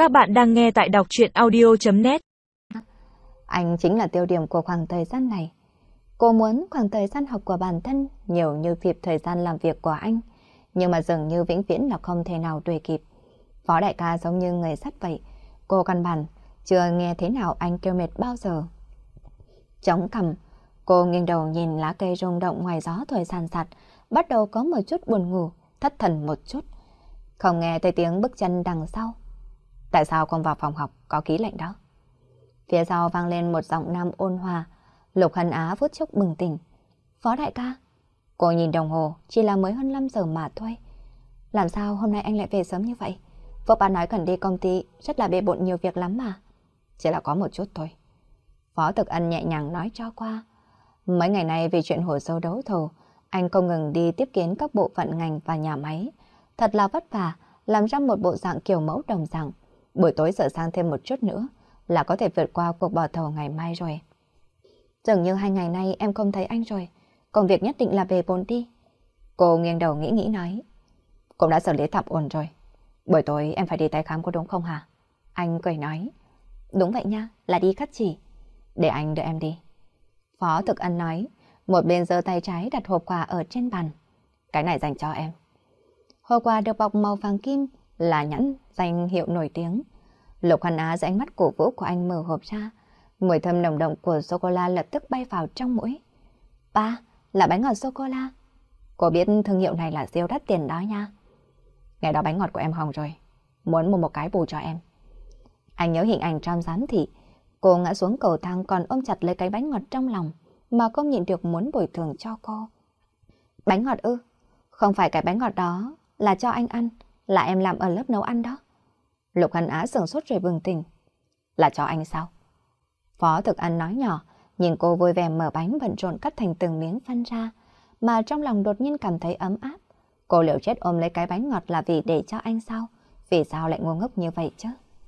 Các bạn đang nghe tại đọc truyện audio.net. Anh chính là tiêu điểm của khoảng thời gian này. Cô muốn khoảng thời gian học của bản thân nhiều như kịp thời gian làm việc của anh, nhưng mà dường như vĩnh viễn là không thể nào đuổi kịp. Phó đại ca giống như người sắt vậy, cô căn bản chưa nghe thế nào anh kêu mệt bao giờ. Chống cằm, cô nghiêng đầu nhìn lá cây rung động ngoài gió thổi sàn sạt, bắt đầu có một chút buồn ngủ, thất thần một chút. Không nghe thấy tiếng bước chân đằng sau. Tại sao không vào phòng học có khí lạnh đó? Phía sau vang lên một giọng nam ôn hòa. Lục Hân Á phút chốc bừng tỉnh. Phó đại ca. Cô nhìn đồng hồ, chỉ là mới hơn 5 giờ mà thôi. Làm sao hôm nay anh lại về sớm như vậy? Vợ bà nói cần đi công ty, rất là bề bộn nhiều việc lắm mà. Chỉ là có một chút thôi. Phó Thực Ân nhẹ nhàng nói cho qua. Mấy ngày nay vì chuyện hồ sơ đấu thầu, anh không ngừng đi tiếp kiến các bộ phận ngành và nhà máy. Thật là vất vả, làm ra một bộ dạng kiểu mẫu đồng dạng. Buổi tối sửa sang thêm một chút nữa là có thể vượt qua cuộc bỏ thầu ngày mai rồi. Dường như 2 ngày nay em không thấy anh rồi. Công việc nhất định là bề bộn đi. Cô nghiêng đầu nghĩ nói. Cũng đã xử lý tạm ổn rồi. Buổi tối em phải đi tái khám có đúng không hả? Anh cười nói. Đúng vậy nha, là đi cắt chỉ. Để anh đợi em đi. Phó Thực Ân nói. Một bên giơ tay trái đặt hộp quà ở trên bàn. Cái này dành cho em. Hộp quà được bọc màu vàng kim, là nhãn danh hiệu nổi tiếng. Lục Hân Á dưới ánh mắt cổ vũ của anh mở hộp ra. Mùi thơm nồng đậm của sô-cô-la lập tức bay vào trong mũi. Ba, là bánh ngọt sô-cô-la. Cô biết thương hiệu này là siêu đắt tiền đó nha. Ngày đó bánh ngọt của em hỏng rồi. Muốn mua một cái bù cho em. Anh nhớ hình ảnh trong giám thị. Cô ngã xuống cầu thang còn ôm chặt lấy cái bánh ngọt trong lòng mà không nhịn được muốn bồi thường cho cô. Bánh ngọt ư? Không phải cái bánh ngọt đó là cho anh ăn, là em làm ở lớp nấu ăn đó. Lục Hân Á sửng sốt rồi bừng tỉnh. Là cho anh sao? Phó Thực Ân nói nhỏ, nhìn cô vui vẻ mở bánh bận rộn cắt thành từng miếng phân ra, mà trong lòng đột nhiên cảm thấy ấm áp. Cô liều chết ôm lấy cái bánh ngọt là vì để cho anh sao? Vì sao lại ngu ngốc như vậy chứ?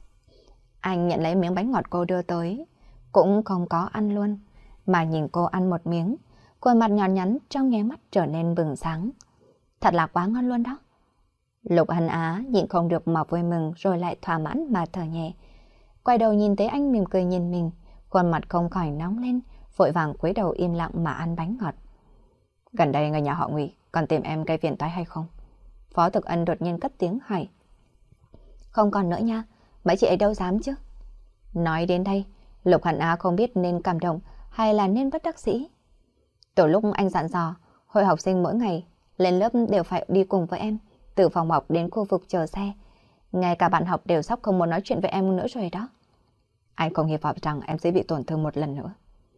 Anh nhận lấy miếng bánh ngọt cô đưa tới, cũng không có ăn luôn, mà nhìn cô ăn một miếng, khuôn mặt nhỏ nhắn trong nháy mắt trở nên bừng sáng. Thật là quá ngon luôn đó. Lục Hân Á nhịn không được mà vui mừng rồi lại thỏa mãn mà thở nhẹ. Quay đầu nhìn thấy anh mỉm cười nhìn mình, khuôn mặt không khỏi nóng lên, vội vàng cúi đầu im lặng mà ăn bánh ngọt. Gần đây người nhà họ Ngụy còn tìm em gây phiền toái hay không? Phó Thực Ân đột nhiên cất tiếng hỏi. Không còn nữa nha, mấy chị ấy đâu dám chứ. Nói đến đây, Lục Hân Á không biết nên cảm động hay là nên bất đắc dĩ. Từ lúc anh dặn dò, hội học sinh mỗi ngày lên lớp đều phải đi cùng với em, từ phòng học đến khu vực chờ xe. Ngay cả bạn học đều sắp không muốn nói chuyện với em nữa rồi đó. Anh không hy vọng rằng em sẽ bị tổn thương một lần nữa.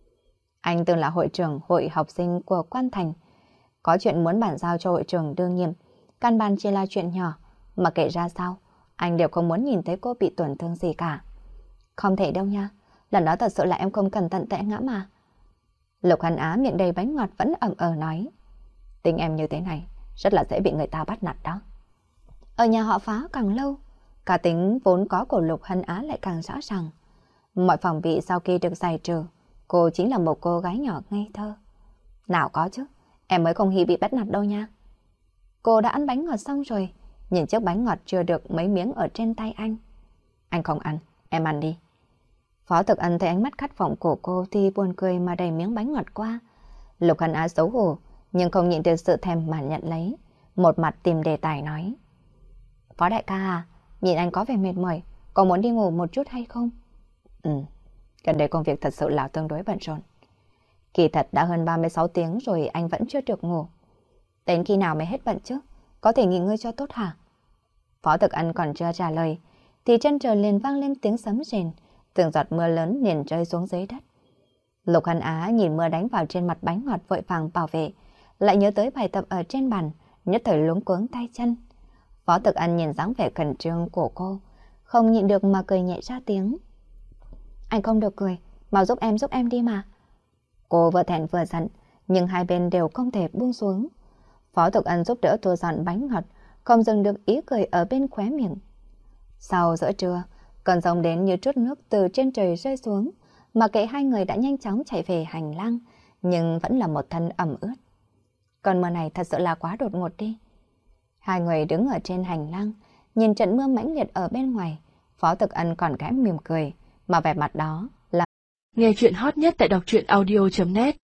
Anh từng là hội trưởng hội học sinh của Quan Thành. Có chuyện muốn bàn giao cho hội trưởng đương nhiệm, căn bản chỉ là chuyện nhỏ, mà kể ra sao, anh đều không muốn nhìn thấy cô bị tổn thương gì cả. Không thể đâu nha, lần đó thật sự là em không cẩn thận té ngã mà. Lục Hân Á miệng đầy bánh ngọt vẫn ậm nói. Tính em như thế này, rất là dễ bị người ta bắt nạt đó. Ở nhà họ Phá càng lâu, cả tính vốn có của Lục Hân Á lại càng rõ ràng. Mọi phòng bị sau khi được giải trừ, cô chính là một cô gái nhỏ ngây thơ. Nào có chứ, em mới không hy bị bắt nạt đâu nha. Cô đã ăn bánh ngọt xong rồi, nhìn chiếc bánh ngọt chưa được mấy miếng ở trên tay anh. Anh không ăn, em ăn đi. Phó Thực Ân thấy ánh mắt khát vọng của cô thì buồn cười mà đẩy miếng bánh ngọt qua. Lục Hân Á xấu hổ, nhưng không nhịn được sự thèm mà nhận lấy. Một mặt tìm đề tài nói. Phó đại ca à, nhìn anh có vẻ mệt mỏi, có muốn đi ngủ một chút hay không? Gần đây công việc thật sự là tương đối bận rộn. Kỳ thật đã hơn 36 tiếng rồi anh vẫn chưa được ngủ. Đến khi nào mới hết bận chứ? Có thể nghỉ ngơi cho tốt hả? Phó Thực Ân còn chưa trả lời, thì chân trời liền vang lên tiếng sấm rền, từng giọt mưa lớn liền rơi xuống dưới đất. Lục Hân Á nhìn mưa đánh vào trên mặt bánh ngọt vội vàng bảo vệ, lại nhớ tới bài tập ở trên bàn, nhất thời luống cuống tay chân. Phó Thực Ân nhìn dáng vẻ khẩn trương của cô, không nhịn được mà cười nhẹ ra tiếng. Anh không được cười, mau giúp em đi mà. Cô vừa thẹn vừa giận, nhưng hai bên đều không thể buông xuống. Phó Thực Ân giúp đỡ thu dọn bánh ngọt, không dừng được ý cười ở bên khóe miệng. Sau giữa trưa, cơn giông đến như trút nước từ trên trời rơi xuống, mà kệ hai người đã nhanh chóng chạy về hành lang, nhưng vẫn là một thân ẩm ướt. Cơn mưa này thật sự là quá đột ngột đi. Hai người đứng ở trên hành lang, nhìn trận mưa mãnh liệt ở bên ngoài, Phó Thực Ân còn khẽ mỉm cười, mà vẻ mặt đó là... Nghe chuyện hot nhất tại đọc truyện audio.net